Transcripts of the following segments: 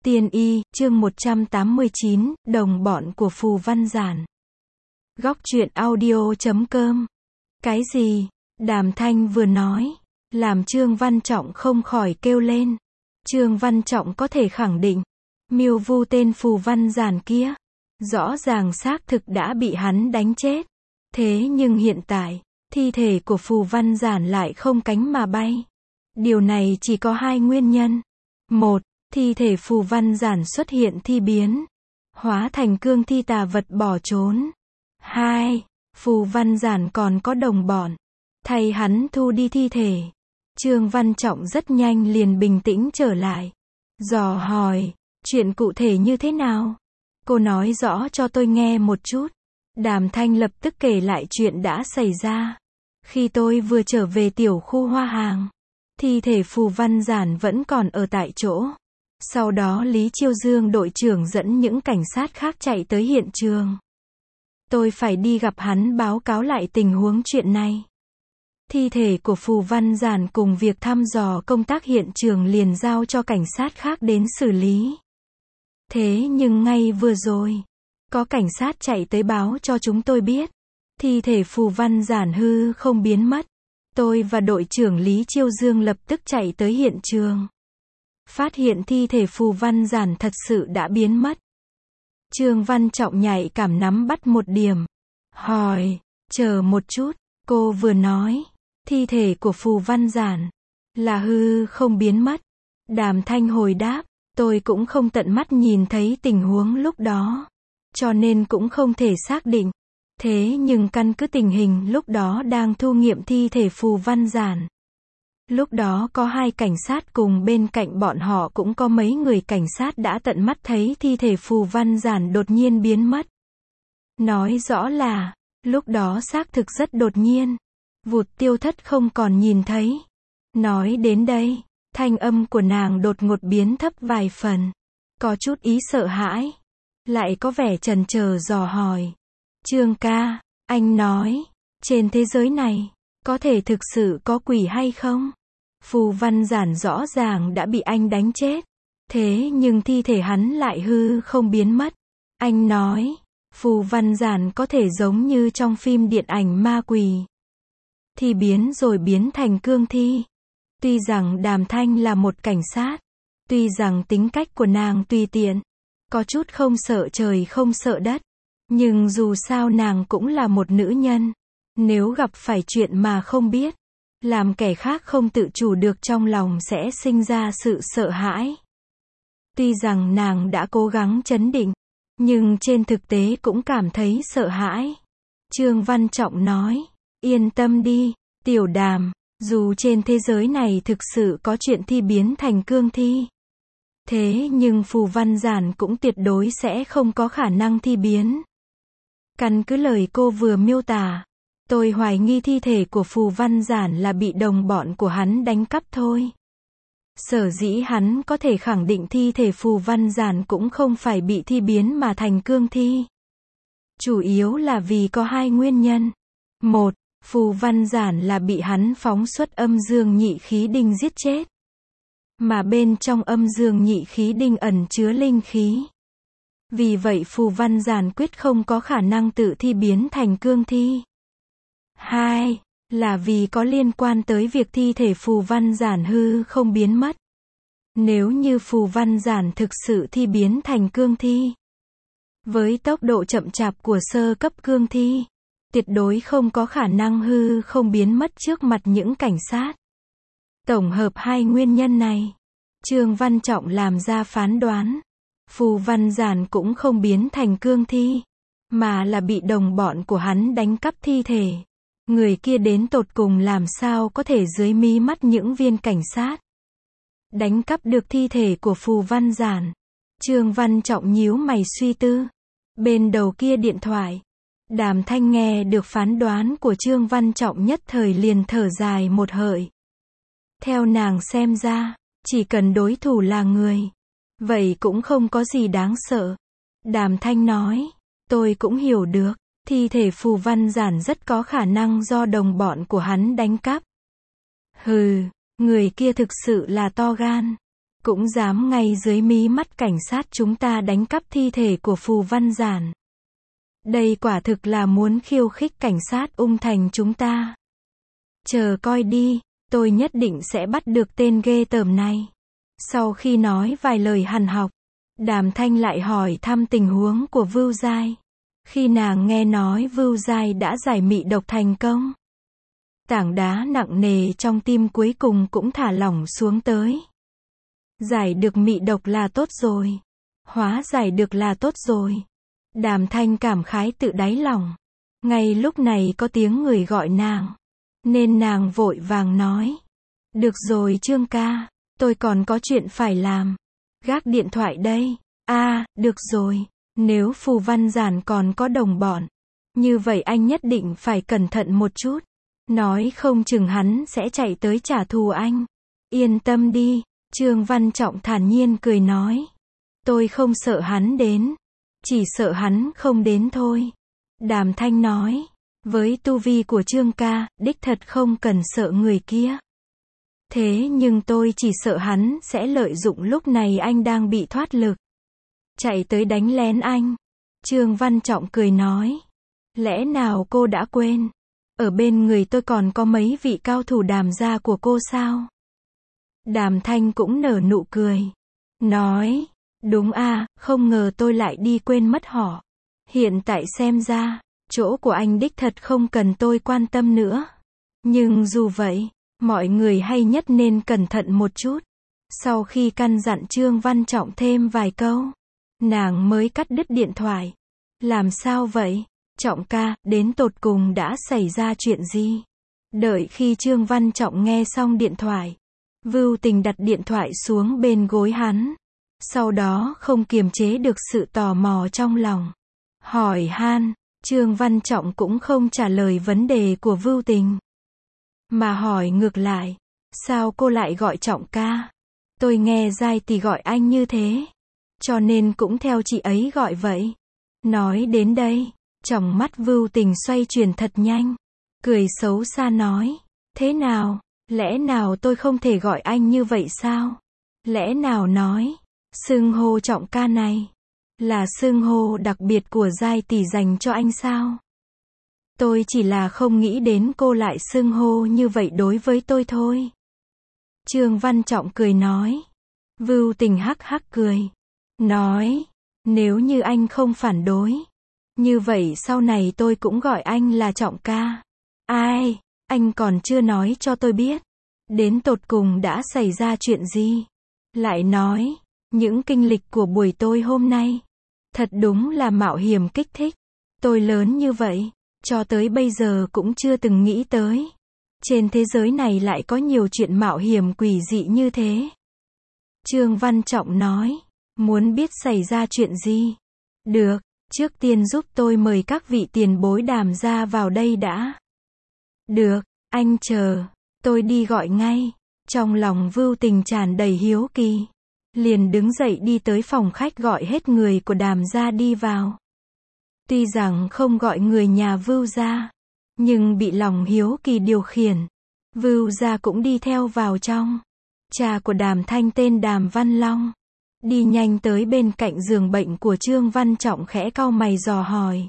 Tiên y, chương 189, đồng bọn của Phù Văn Giản. Góc truyện audio.com. Cái gì? Đàm Thanh vừa nói, làm Trương Văn Trọng không khỏi kêu lên. Trương Văn Trọng có thể khẳng định, mưu vu tên Phù Văn Giản kia, rõ ràng xác thực đã bị hắn đánh chết. Thế nhưng hiện tại, thi thể của Phù Văn Giản lại không cánh mà bay. Điều này chỉ có hai nguyên nhân. Một, thi thể Phù Văn Giản xuất hiện thi biến, hóa thành cương thi tà vật bỏ trốn. 2. Phù Văn Giản còn có đồng bọn, thay hắn thu đi thi thể. Trương Văn Trọng rất nhanh liền bình tĩnh trở lại, dò hỏi, chuyện cụ thể như thế nào? Cô nói rõ cho tôi nghe một chút. Đàm Thanh lập tức kể lại chuyện đã xảy ra. Khi tôi vừa trở về tiểu khu Hoa Hàng, thi thể Phù Văn Giản vẫn còn ở tại chỗ. Sau đó Lý Chiêu Dương đội trưởng dẫn những cảnh sát khác chạy tới hiện trường. Tôi phải đi gặp hắn báo cáo lại tình huống chuyện này. Thi thể của Phù Văn Giản cùng việc thăm dò công tác hiện trường liền giao cho cảnh sát khác đến xử lý. Thế nhưng ngay vừa rồi, có cảnh sát chạy tới báo cho chúng tôi biết, thi thể Phù Văn Giản hư không biến mất. Tôi và đội trưởng Lý Chiêu Dương lập tức chạy tới hiện trường. Phát hiện thi thể Phù Văn Giản thật sự đã biến mất. Trương Văn Trọng nhạy cảm nắm bắt một điểm. Hỏi, chờ một chút, cô vừa nói, thi thể của Phù Văn Giản là hư không biến mất. Đàm Thanh hồi đáp, tôi cũng không tận mắt nhìn thấy tình huống lúc đó, cho nên cũng không thể xác định. Thế nhưng căn cứ tình hình lúc đó đang thu nghiệm thi thể Phù Văn Giản. Lúc đó có hai cảnh sát cùng bên cạnh bọn họ cũng có mấy người cảnh sát đã tận mắt thấy thi thể Phù Văn Giản đột nhiên biến mất. Nói rõ là, lúc đó xác thực rất đột nhiên, vụt tiêu thất không còn nhìn thấy. Nói đến đây, thanh âm của nàng đột ngột biến thấp vài phần, có chút ý sợ hãi, lại có vẻ chần chờ dò hỏi. Trương ca, anh nói, trên thế giới này, có thể thực sự có quỷ hay không? Phù Văn Giản rõ ràng đã bị anh đánh chết, thế nhưng thi thể hắn lại hư không biến mất. Anh nói, Phù Văn Giản có thể giống như trong phim điện ảnh ma quỷ, thi biến rồi biến thành cương thi. Tuy rằng Đàm Thanh là một cảnh sát, tuy rằng tính cách của nàng tùy tiện, có chút không sợ trời không sợ đất, nhưng dù sao nàng cũng là một nữ nhân. Nếu gặp phải chuyện mà không biết, làm kẻ khác không tự chủ được trong lòng sẽ sinh ra sự sợ hãi. Tuy rằng nàng đã cố gắng trấn định, nhưng trên thực tế cũng cảm thấy sợ hãi. Trương Văn Trọng nói, yên tâm đi, Tiểu Đàm, dù trên thế giới này thực sự có chuyện thi biến thành cương thi, thế nhưng Phù Văn Giản cũng tuyệt đối sẽ không có khả năng thi biến. Căn cứ lời cô vừa miêu tả, tôi hoài nghi thi thể của Phù Văn Giản là bị đồng bọn của hắn đánh cắp thôi. Sở dĩ hắn có thể khẳng định thi thể Phù Văn Giản cũng không phải bị thi biến mà thành cương thi. Chủ yếu là vì có hai nguyên nhân. Một, Phù Văn Giản là bị hắn phóng xuất âm dương nhị khí đinh giết chết. Mà bên trong âm dương nhị khí đinh ẩn chứa linh khí. Vì vậy Phù Văn Giản quyết không có khả năng tự thi biến thành cương thi. 2. Là vì có liên quan tới việc thi thể Phù Văn Giản hư không biến mất. Nếu như Phù Văn Giản thực sự thi biến thành cương thi, với tốc độ chậm chạp của sơ cấp cương thi, tuyệt đối không có khả năng hư không biến mất trước mặt những cảnh sát. Tổng hợp hai nguyên nhân này, Trương Văn Trọng làm ra phán đoán, Phù Văn Giản cũng không biến thành cương thi, mà là bị đồng bọn của hắn đánh cắp thi thể. Người kia đến tột cùng làm sao có thể dưới mí mắt những viên cảnh sát đánh cắp được thi thể của Phù Văn Giản. Trương Văn Trọng nhíu mày suy tư. Bên đầu kia điện thoại, Đàm Thanh nghe được phán đoán của Trương Văn Trọng nhất thời liền thở dài một hơi. Theo nàng xem ra, chỉ cần đối thủ là người, vậy cũng không có gì đáng sợ. Đàm Thanh nói, tôi cũng hiểu được, thi thể Phù Văn Giản rất có khả năng do đồng bọn của hắn đánh cắp. Hừ, người kia thực sự là to gan. cũng dám ngay dưới mí mắt cảnh sát chúng ta đánh cắp thi thể của Phù Văn Giản. Đây quả thực là muốn khiêu khích cảnh sát Ung Thành chúng ta. Chờ coi đi, tôi nhất định sẽ bắt được tên ghê tởm này. Sau khi nói vài lời hằn học, Đàm Thanh lại hỏi thăm tình huống của Vưu Giai. Khi nàng nghe nói Vưu Giai đã giải mị độc thành công, tảng đá nặng nề trong tim cuối cùng cũng thả lỏng xuống tới. Giải được mị độc là tốt rồi. Hóa giải được là tốt rồi. Đàm Thanh cảm khái tự đáy lòng. Ngay lúc này có tiếng người gọi nàng, nên nàng vội vàng nói. Được rồi Trương ca, tôi còn có chuyện phải làm. Gác điện thoại đây. Được rồi. Nếu Phù Văn Giản còn có đồng bọn, như vậy anh nhất định phải cẩn thận một chút. Nói không chừng hắn sẽ chạy tới trả thù anh. Yên tâm đi, Trương Văn Trọng thản nhiên cười nói. Tôi không sợ hắn đến, chỉ sợ hắn không đến thôi. Đàm Thanh nói, với tu vi của Trương ca, đích thật không cần sợ người kia. Thế nhưng tôi chỉ sợ hắn sẽ lợi dụng lúc này anh đang bị thoát lực, chạy tới đánh lén anh. Trương Văn Trọng cười nói. Lẽ nào cô đã quên? Ở bên người tôi còn có mấy vị cao thủ Đàm gia của cô sao? Đàm Thanh cũng nở nụ cười. Nói. Đúng không ngờ tôi lại đi quên mất họ. Hiện tại xem ra, chỗ của anh đích thật không cần tôi quan tâm nữa. Nhưng dù vậy, mọi người hay nhất nên cẩn thận một chút. Sau khi căn dặn Trương Văn Trọng thêm vài câu, nàng mới cắt đứt điện thoại. Làm sao vậy? Trọng ca, đến tột cùng đã xảy ra chuyện gì? Đợi khi Trương Văn Trọng nghe xong điện thoại, Vưu Tình đặt điện thoại xuống bên gối hắn. Sau đó không kiềm chế được sự tò mò trong lòng. Hỏi han, Trương Văn Trọng cũng không trả lời vấn đề của Vưu Tình, mà hỏi ngược lại. Sao cô lại gọi Trọng ca? Tôi nghe Giai tỷ gọi anh như thế, cho nên cũng theo chị ấy gọi vậy. Nói đến đây, tròng mắt Vưu Tình xoay chuyển thật nhanh, cười xấu xa nói. Thế nào? Lẽ nào tôi không thể gọi anh như vậy sao? Lẽ nào nói, xưng hô Trọng ca này là xưng hô đặc biệt của Giai tỷ dành cho anh sao? Tôi chỉ là không nghĩ đến cô lại xưng hô như vậy đối với tôi thôi. Trương Văn Trọng cười nói. Vưu Tình hắc hắc cười, nói, nếu như anh không phản đối, như vậy sau này tôi cũng gọi anh là Trọng ca. Ai, anh còn chưa nói cho tôi biết, đến tột cùng đã xảy ra chuyện gì? Lại nói, những kinh lịch của buổi tối hôm nay, thật đúng là mạo hiểm kích thích. Tôi lớn như vậy, cho tới bây giờ cũng chưa từng nghĩ tới. Trên thế giới này lại có nhiều chuyện mạo hiểm quỷ dị như thế. Trương Văn Trọng nói, muốn biết xảy ra chuyện gì? Được, trước tiên giúp tôi mời các vị tiền bối Đàm gia vào đây đã. Được, anh chờ, tôi đi gọi ngay. Trong lòng Vưu Tình tràn đầy hiếu kỳ, liền đứng dậy đi tới phòng khách gọi hết người của Đàm gia đi vào. Tuy rằng không gọi người nhà Vưu gia, nhưng bị lòng hiếu kỳ điều khiển, Vưu gia cũng đi theo vào trong. Cha của Đàm Thanh tên Đàm Văn Long, đi nhanh tới bên cạnh giường bệnh của Trương Văn Trọng khẽ cau mày dò hỏi.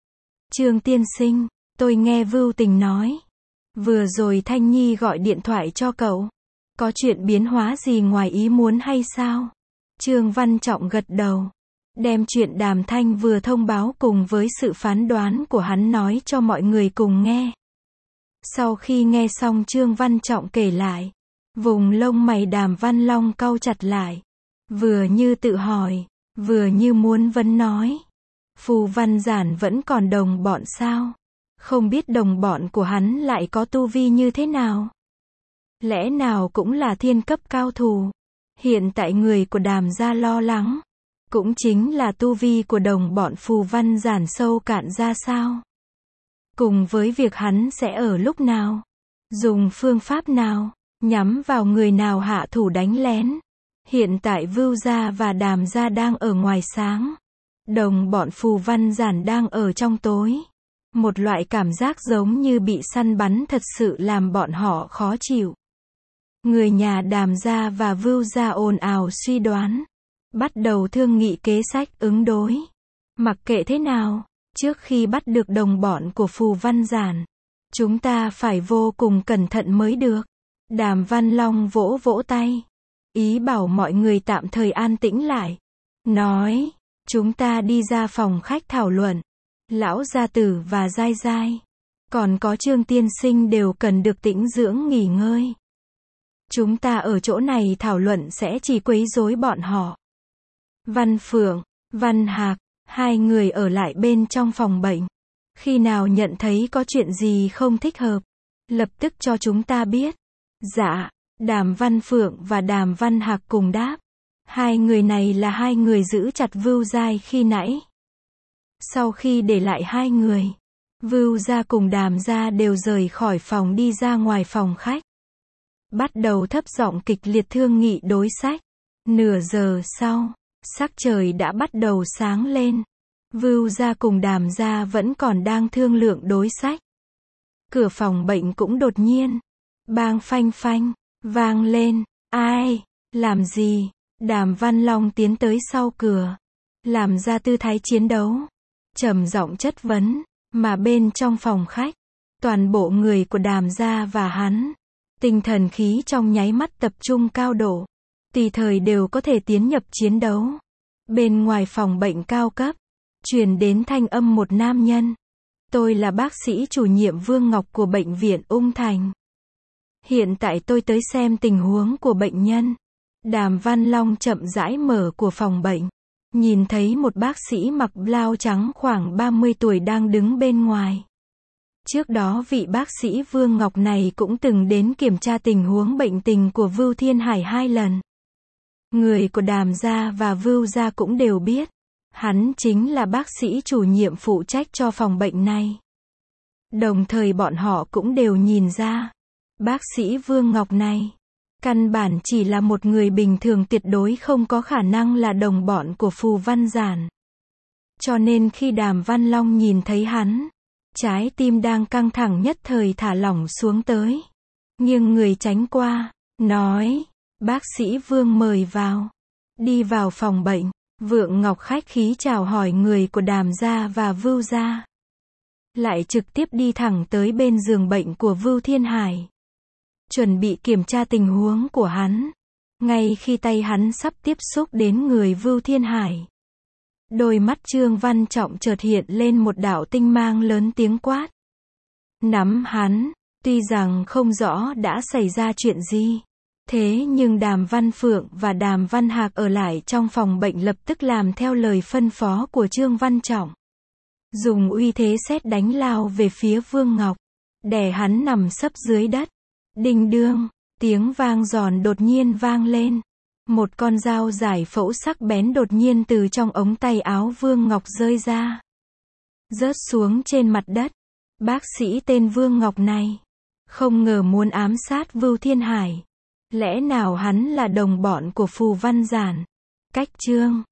Trương tiên sinh, tôi nghe Vưu Tình nói, vừa rồi Thanh Nhi gọi điện thoại cho cậu, có chuyện biến hóa gì ngoài ý muốn hay sao? Trương Văn Trọng gật đầu, đem chuyện Đàm Thanh vừa thông báo cùng với sự phán đoán của hắn nói cho mọi người cùng nghe. Sau khi nghe xong Trương Văn Trọng kể lại, vùng lông mày Đàm Văn Long cau chặt lại, vừa như tự hỏi, vừa như muốn vấn nói. Phù Văn Giản vẫn còn đồng bọn sao? Không biết đồng bọn của hắn lại có tu vi như thế nào? Lẽ nào cũng là thiên cấp cao thủ? Hiện tại người của Đàm gia lo lắng, cũng chính là tu vi của đồng bọn Phù Văn Giản sâu cạn ra sao? Cùng với việc hắn sẽ ở lúc nào, dùng phương pháp nào, nhắm vào người nào hạ thủ đánh lén. Hiện tại Vưu gia và Đàm gia đang ở ngoài sáng, đồng bọn Phù Văn Giản đang ở trong tối. Một loại cảm giác giống như bị săn bắn thật sự làm bọn họ khó chịu. Người nhà Đàm gia và Vưu gia ồn ào suy đoán, bắt đầu thương nghị kế sách ứng đối. Mặc kệ thế nào, trước khi bắt được đồng bọn của Phù Văn Giản, chúng ta phải vô cùng cẩn thận mới được. Đàm Văn Long vỗ vỗ tay, ý bảo mọi người tạm thời an tĩnh lại. Nói, chúng ta đi ra phòng khách thảo luận. Lão gia tử và Giai Giai, còn có Trương tiên sinh đều cần được tĩnh dưỡng nghỉ ngơi. Chúng ta ở chỗ này thảo luận sẽ chỉ quấy rối bọn họ. Văn Phượng, Văn Hạc, hai người ở lại bên trong phòng bệnh. Khi nào nhận thấy có chuyện gì không thích hợp, lập tức cho chúng ta biết. Dạ, Đàm Văn Phượng và Đàm Văn Hạc cùng đáp. Hai người này là hai người giữ chặt Vưu Giai khi nãy. Sau khi để lại hai người, Vưu gia cùng Đàm gia đều rời khỏi phòng đi ra ngoài phòng khách. Bắt đầu thấp giọng kịch liệt thương nghị đối sách. Nửa giờ sau, sắc trời đã bắt đầu sáng lên. Vưu gia cùng Đàm gia vẫn còn đang thương lượng đối sách. Cửa phòng bệnh cũng đột nhiên, bang phanh phanh, vang lên. Ai? Làm gì? Đàm Văn Long tiến tới sau cửa, làm ra tư thái chiến đấu, trầm giọng chất vấn, mà bên trong phòng khách, toàn bộ người của Đàm gia và hắn, tinh thần khí trong nháy mắt tập trung cao độ, tùy thời đều có thể tiến nhập chiến đấu. Bên ngoài phòng bệnh cao cấp, truyền đến thanh âm một nam nhân. Tôi là bác sĩ chủ nhiệm Vương Ngọc của bệnh viện Ung Thành. Hiện tại tôi tới xem tình huống của bệnh nhân. Đàm Văn Long chậm rãi mở của phòng bệnh, nhìn thấy một bác sĩ mặc blau trắng khoảng 30 tuổi đang đứng bên ngoài. Trước đó vị bác sĩ Vương Ngọc này cũng từng đến kiểm tra tình huống bệnh tình của Vưu Thiên Hải 2 lần. Người của Đàm gia và Vưu gia cũng đều biết, hắn chính là bác sĩ chủ nhiệm phụ trách cho phòng bệnh này. Đồng thời bọn họ cũng đều nhìn ra, bác sĩ Vương Ngọc này, căn bản chỉ là một người bình thường, tuyệt đối không có khả năng là đồng bọn của Phù Văn Giản. Cho nên khi Đàm Văn Long nhìn thấy hắn, trái tim đang căng thẳng nhất thời thả lỏng xuống tới. Nhưng người tránh qua, nói, bác sĩ Vương mời vào. Đi vào phòng bệnh, Vượng Ngọc khách khí chào hỏi người của Đàm gia và Vưu gia. Lại trực tiếp đi thẳng tới bên giường bệnh của Vưu Thiên Hải. Chuẩn bị kiểm tra tình huống của hắn. Ngay khi tay hắn sắp tiếp xúc đến người Vưu Thiên Hải, đôi mắt Trương Văn Trọng chợt hiện lên một đạo tinh mang, lớn tiếng quát. Nắm hắn. Tuy rằng không rõ đã xảy ra chuyện gì, thế nhưng Đàm Văn Phượng và Đàm Văn Hạc ở lại trong phòng bệnh lập tức làm theo lời phân phó của Trương Văn Trọng. Dùng uy thế sét đánh lao về phía Vương Ngọc, đè hắn nằm sấp dưới đất. Đinh đương, tiếng vang giòn đột nhiên vang lên. Một con dao giải phẫu sắc bén đột nhiên từ trong ống tay áo Vương Ngọc rơi ra, rớt xuống trên mặt đất. Bác sĩ tên Vương Ngọc này, không ngờ muốn ám sát Vưu Thiên Hải. Lẽ nào hắn là đồng bọn của Phù Văn Giản? Cách chương